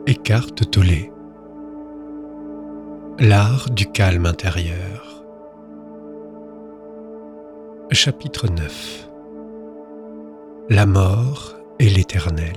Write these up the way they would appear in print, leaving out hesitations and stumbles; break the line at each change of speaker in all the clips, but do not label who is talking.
Eckhart Tolle. L'art du calme intérieur. Chapitre 9. La mort et l'éternel.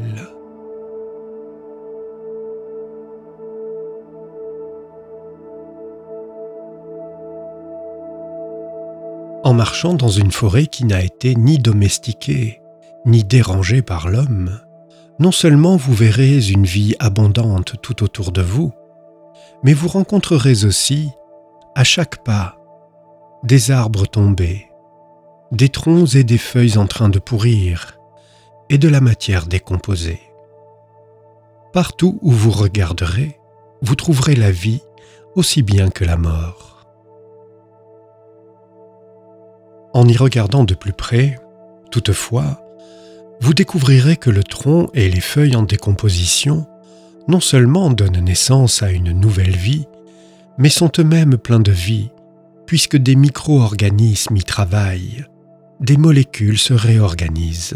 En marchant dans une forêt qui n'a été ni domestiquée, ni dérangée par l'homme, non seulement vous verrez une vie abondante tout autour de vous, mais vous rencontrerez aussi, à chaque pas, des arbres tombés, des troncs et des feuilles en train de pourrir, et de la matière décomposée. Partout où vous regarderez, vous trouverez la vie aussi bien que la mort. En y regardant de plus près, toutefois, vous découvrirez que le tronc et les feuilles en décomposition non seulement donnent naissance à une nouvelle vie, mais sont eux-mêmes pleins de vie, puisque des micro-organismes y travaillent, des molécules se réorganisent.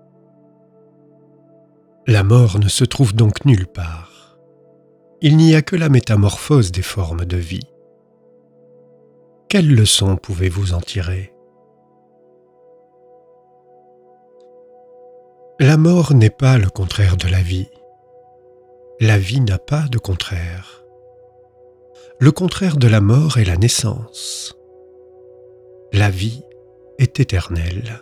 La mort ne se trouve donc nulle part. Il n'y a que la métamorphose des formes de vie. Quelles leçons pouvez-vous en tirer ? La mort n'est pas le contraire de la vie. La vie n'a pas de contraire. Le contraire de la mort est la naissance. La vie est éternelle.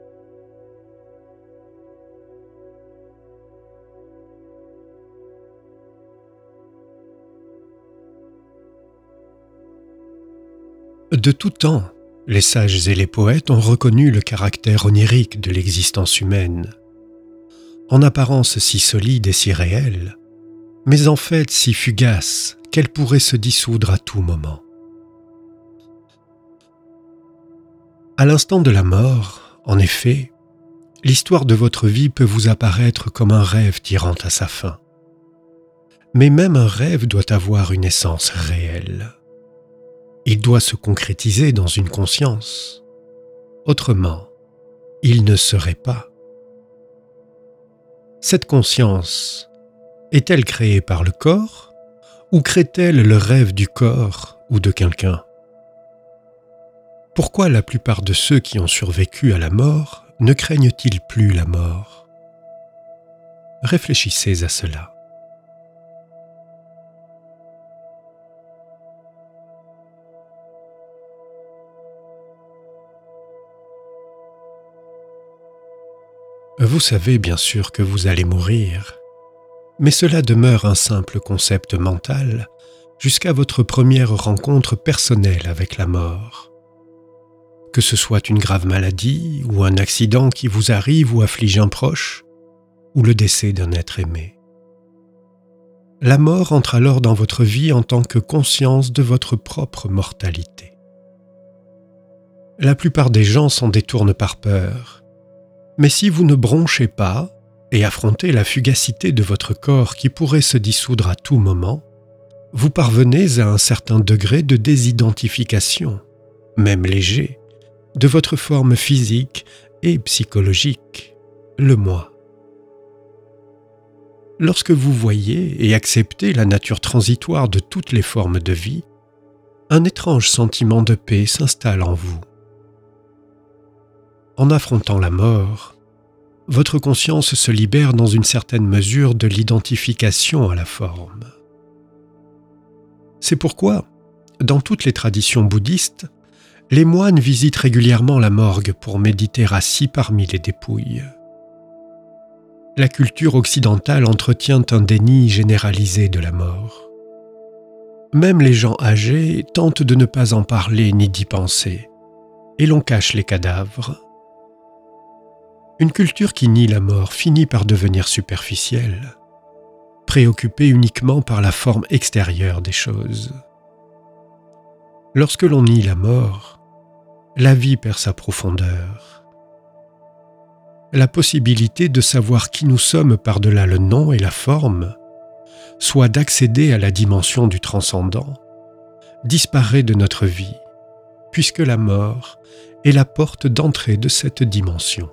De tout temps, les sages et les poètes ont reconnu le caractère onirique de l'existence humaine. En apparence si solide et si réelle, mais en fait si fugace qu'elle pourrait se dissoudre à tout moment. À l'instant de la mort, en effet, l'histoire de votre vie peut vous apparaître comme un rêve tirant à sa fin. Mais même un rêve doit avoir une essence réelle. Il doit se concrétiser dans une conscience. Autrement, il ne serait pas. Cette conscience, est-elle créée par le corps ou crée-t-elle le rêve du corps ou de quelqu'un ? Pourquoi la plupart de ceux qui ont survécu à la mort ne craignent-ils plus la mort ? Réfléchissez à cela. Vous savez bien sûr que vous allez mourir, mais cela demeure un simple concept mental jusqu'à votre première rencontre personnelle avec la mort. Que ce soit une grave maladie ou un accident qui vous arrive ou afflige un proche, ou le décès d'un être aimé. La mort entre alors dans votre vie en tant que conscience de votre propre mortalité. La plupart des gens s'en détournent par peur. Mais si vous ne bronchez pas et affrontez la fugacité de votre corps qui pourrait se dissoudre à tout moment, vous parvenez à un certain degré de désidentification, même léger, de votre forme physique et psychologique, le moi. Lorsque vous voyez et acceptez la nature transitoire de toutes les formes de vie, un étrange sentiment de paix s'installe en vous. En affrontant la mort, votre conscience se libère dans une certaine mesure de l'identification à la forme. C'est pourquoi, dans toutes les traditions bouddhistes, les moines visitent régulièrement la morgue pour méditer assis parmi les dépouilles. La culture occidentale entretient un déni généralisé de la mort. Même les gens âgés tentent de ne pas en parler ni d'y penser, et l'on cache les cadavres. Une culture qui nie la mort finit par devenir superficielle, préoccupée uniquement par la forme extérieure des choses. Lorsque l'on nie la mort, la vie perd sa profondeur. La possibilité de savoir qui nous sommes par-delà le nom et la forme, soit d'accéder à la dimension du transcendant, disparaît de notre vie, puisque la mort est la porte d'entrée de cette dimension.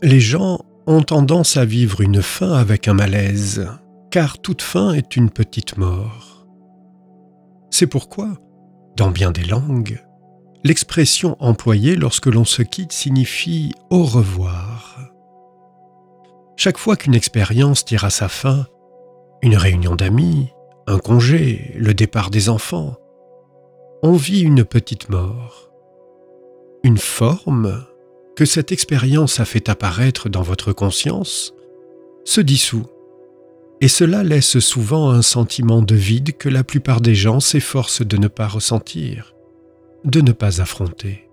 Les gens ont tendance à vivre une fin avec un malaise, car toute fin est une petite mort. C'est pourquoi, dans bien des langues, l'expression employée lorsque l'on se quitte signifie « au revoir ». Chaque fois qu'une expérience tire à sa fin, une réunion d'amis, un congé, le départ des enfants, on vit une petite mort. Une forme que cette expérience a fait apparaître dans votre conscience se dissout, et cela laisse souvent un sentiment de vide que la plupart des gens s'efforcent de ne pas ressentir, de ne pas affronter.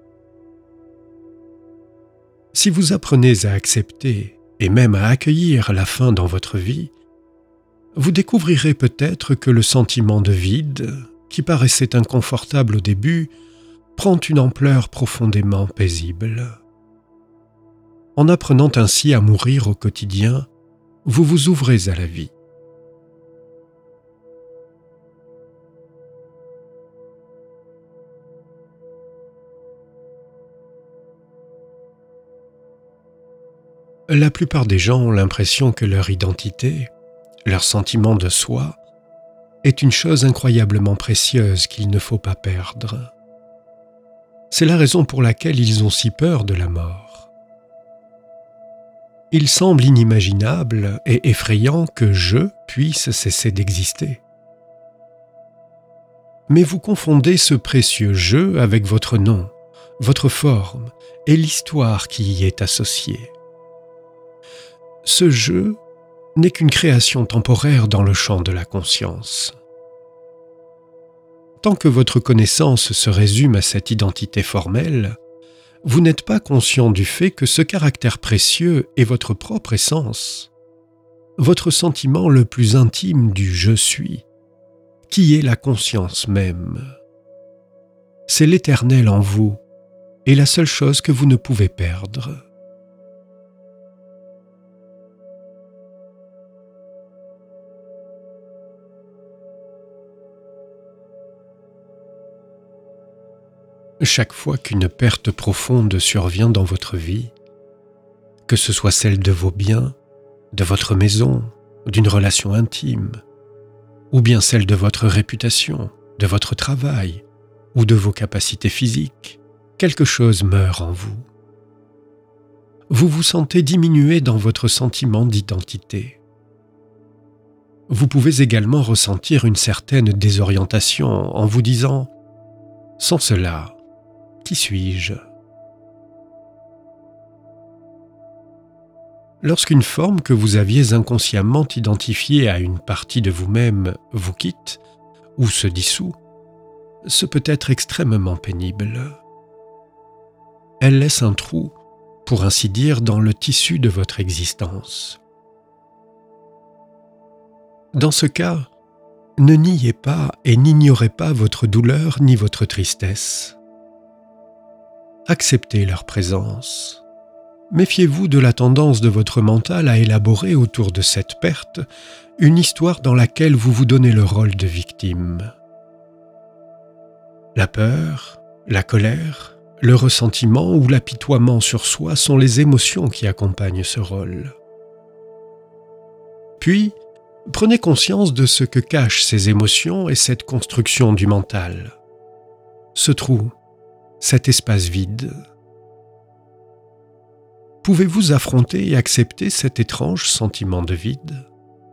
Si vous apprenez à accepter et même à accueillir la fin dans votre vie, vous découvrirez peut-être que le sentiment de vide, qui paraissait inconfortable au début, prend une ampleur profondément paisible. En apprenant ainsi à mourir au quotidien, vous vous ouvrez à la vie. La plupart des gens ont l'impression que leur identité, leur sentiment de soi, est une chose incroyablement précieuse qu'il ne faut pas perdre. C'est la raison pour laquelle ils ont si peur de la mort. Il semble inimaginable et effrayant que je puisse cesser d'exister. Mais vous confondez ce précieux je avec votre nom, votre forme et l'histoire qui y est associée. Ce je n'est qu'une création temporaire dans le champ de la conscience. Tant que votre connaissance se résume à cette identité formelle, vous n'êtes pas conscient du fait que ce caractère précieux est votre propre essence, votre sentiment le plus intime du « je suis », qui est la conscience même. C'est l'éternel en vous et la seule chose que vous ne pouvez perdre. Chaque fois qu'une perte profonde survient dans votre vie, que ce soit celle de vos biens, de votre maison, d'une relation intime, ou bien celle de votre réputation, de votre travail, ou de vos capacités physiques, quelque chose meurt en vous. Vous vous sentez diminué dans votre sentiment d'identité. Vous pouvez également ressentir une certaine désorientation en vous disant « Sans cela, qui suis-je » Lorsqu'une forme que vous aviez inconsciemment identifiée à une partie de vous-même vous quitte ou se dissout, ce peut être extrêmement pénible. Elle laisse un trou, pour ainsi dire, dans le tissu de votre existence. Dans ce cas, ne niez pas et n'ignorez pas votre douleur ni votre tristesse. Acceptez leur présence. Méfiez-vous de la tendance de votre mental à élaborer autour de cette perte une histoire dans laquelle vous vous donnez le rôle de victime. La peur, la colère, le ressentiment ou l'apitoiement sur soi sont les émotions qui accompagnent ce rôle. Puis, prenez conscience de ce que cachent ces émotions et cette construction du mental. Ce trou, cet espace vide. Pouvez-vous affronter et accepter cet étrange sentiment de vide ?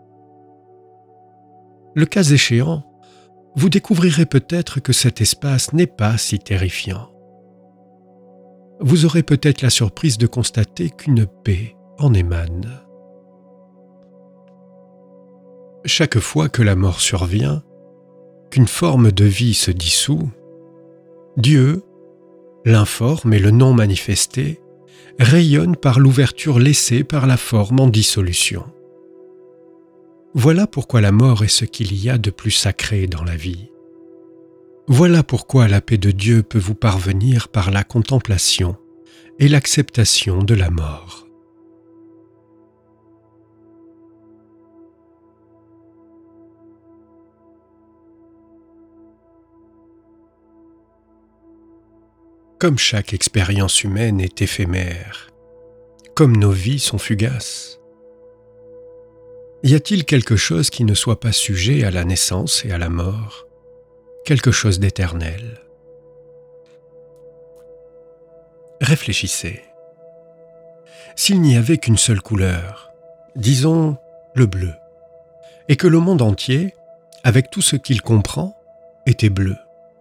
Le cas échéant, vous découvrirez peut-être que cet espace n'est pas si terrifiant. Vous aurez peut-être la surprise de constater qu'une paix en émane. Chaque fois que la mort survient, qu'une forme de vie se dissout, Dieu, l'informe et le non manifesté, rayonnent par l'ouverture laissée par la forme en dissolution. Voilà pourquoi la mort est ce qu'il y a de plus sacré dans la vie. Voilà pourquoi la paix de Dieu peut vous parvenir par la contemplation et l'acceptation de la mort. Comme chaque expérience humaine est éphémère, comme nos vies sont fugaces. Y a-t-il quelque chose qui ne soit pas sujet à la naissance et à la mort, quelque chose d'éternel? Réfléchissez. S'il n'y avait qu'une seule couleur, disons le bleu, et que le monde entier, avec tout ce qu'il comprend, était bleu,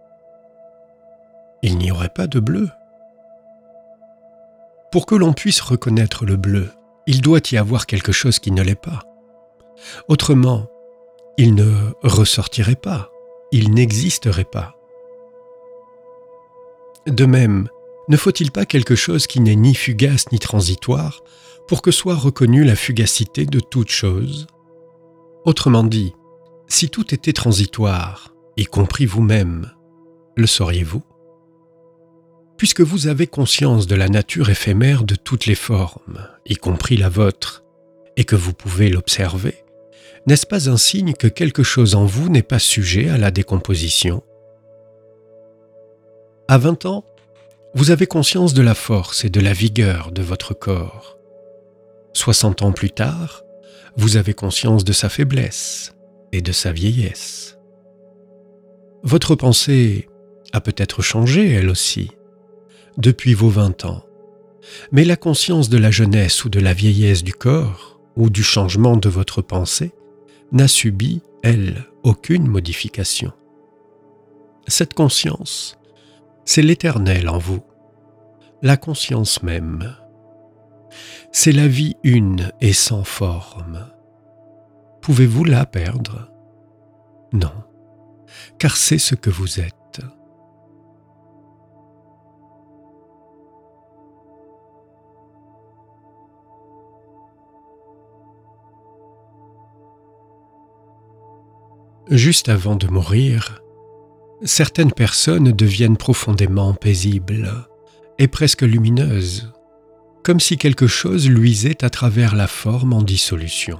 il n'y aurait pas de bleu. Pour que l'on puisse reconnaître le bleu, il doit y avoir quelque chose qui ne l'est pas. Autrement, il ne ressortirait pas, il n'existerait pas. De même, ne faut-il pas quelque chose qui n'est ni fugace ni transitoire pour que soit reconnue la fugacité de toute chose? Autrement dit, si tout était transitoire, y compris vous-même, le sauriez-vous? Puisque vous avez conscience de la nature éphémère de toutes les formes, y compris la vôtre, et que vous pouvez l'observer, n'est-ce pas un signe que quelque chose en vous n'est pas sujet à la décomposition? À 20 ans, vous avez conscience de la force et de la vigueur de votre corps. 60 ans plus tard, vous avez conscience de sa faiblesse et de sa vieillesse. Votre pensée a peut-être changé, elle aussi, depuis vos 20 ans, mais la conscience de la jeunesse ou de la vieillesse du corps, ou du changement de votre pensée, n'a subi, elle, aucune modification. Cette conscience, c'est l'éternel en vous, la conscience même. C'est la vie une et sans forme. Pouvez-vous la perdre? Non, car c'est ce que vous êtes. Juste avant de mourir, certaines personnes deviennent profondément paisibles et presque lumineuses, comme si quelque chose luisait à travers la forme en dissolution.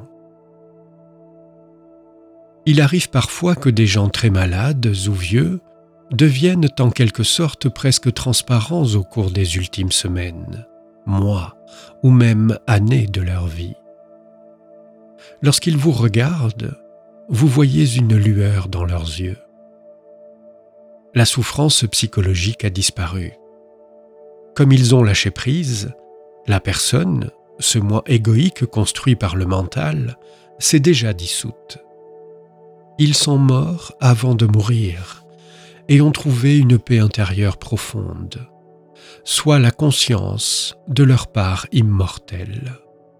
Il arrive parfois que des gens très malades ou vieux deviennent en quelque sorte presque transparents au cours des ultimes semaines, mois ou même années de leur vie. Lorsqu'ils vous regardent, vous voyez une lueur dans leurs yeux. La souffrance psychologique a disparu. Comme ils ont lâché prise, la personne, ce moi égoïque construit par le mental, s'est déjà dissoute. Ils sont morts avant de mourir et ont trouvé une paix intérieure profonde, soit la conscience de leur part immortelle.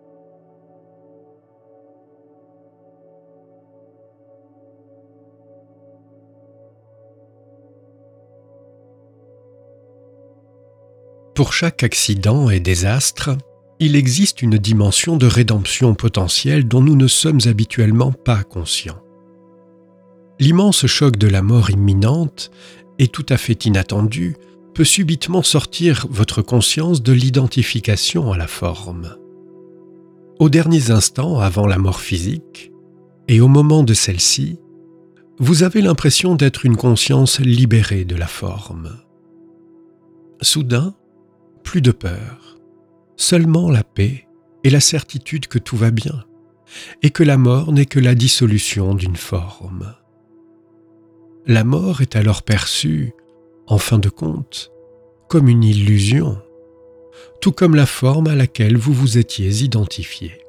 Pour chaque accident et désastre, il existe une dimension de rédemption potentielle dont nous ne sommes habituellement pas conscients. L'immense choc de la mort imminente et tout à fait inattendu peut subitement sortir votre conscience de l'identification à la forme. Aux derniers instants avant la mort physique, et au moment de celle-ci, vous avez l'impression d'être une conscience libérée de la forme. Soudain, plus de peur, seulement la paix et la certitude que tout va bien, et que la mort n'est que la dissolution d'une forme. La mort est alors perçue, en fin de compte, comme une illusion, tout comme la forme à laquelle vous vous étiez identifié.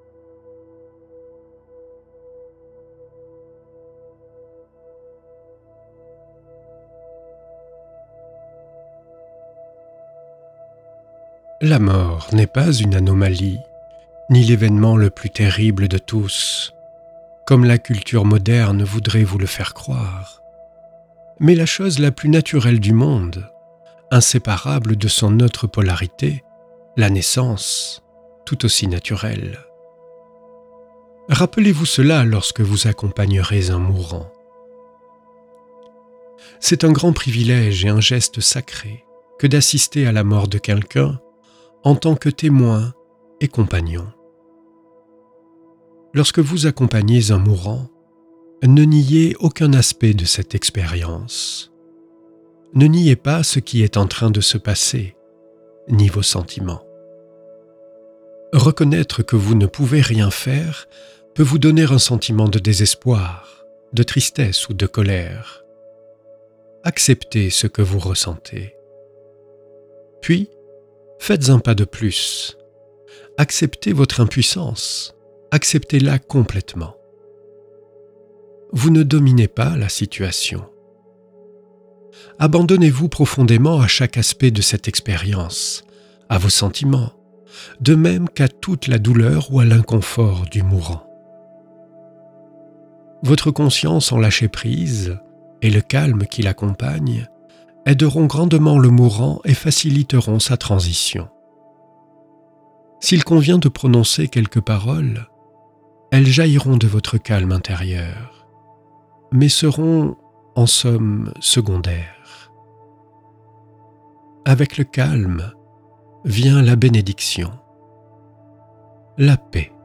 La mort n'est pas une anomalie, ni l'événement le plus terrible de tous, comme la culture moderne voudrait vous le faire croire, mais la chose la plus naturelle du monde, inséparable de son autre polarité, la naissance, tout aussi naturelle. Rappelez-vous cela lorsque vous accompagnerez un mourant. C'est un grand privilège et un geste sacré que d'assister à la mort de quelqu'un en tant que témoin et compagnon. Lorsque vous accompagnez un mourant, ne niez aucun aspect de cette expérience. Ne niez pas ce qui est en train de se passer, ni vos sentiments. Reconnaître que vous ne pouvez rien faire peut vous donner un sentiment de désespoir, de tristesse ou de colère. Acceptez ce que vous ressentez. Puis, faites un pas de plus. Acceptez votre impuissance. Acceptez-la complètement. Vous ne dominez pas la situation. Abandonnez-vous profondément à chaque aspect de cette expérience, à vos sentiments, de même qu'à toute la douleur ou à l'inconfort du mourant. Votre conscience en lâcher prise et le calme qui l'accompagne aideront grandement le mourant et faciliteront sa transition. S'il convient de prononcer quelques paroles, elles jailliront de votre calme intérieur, mais seront, en somme, secondaires. Avec le calme vient la bénédiction, la paix.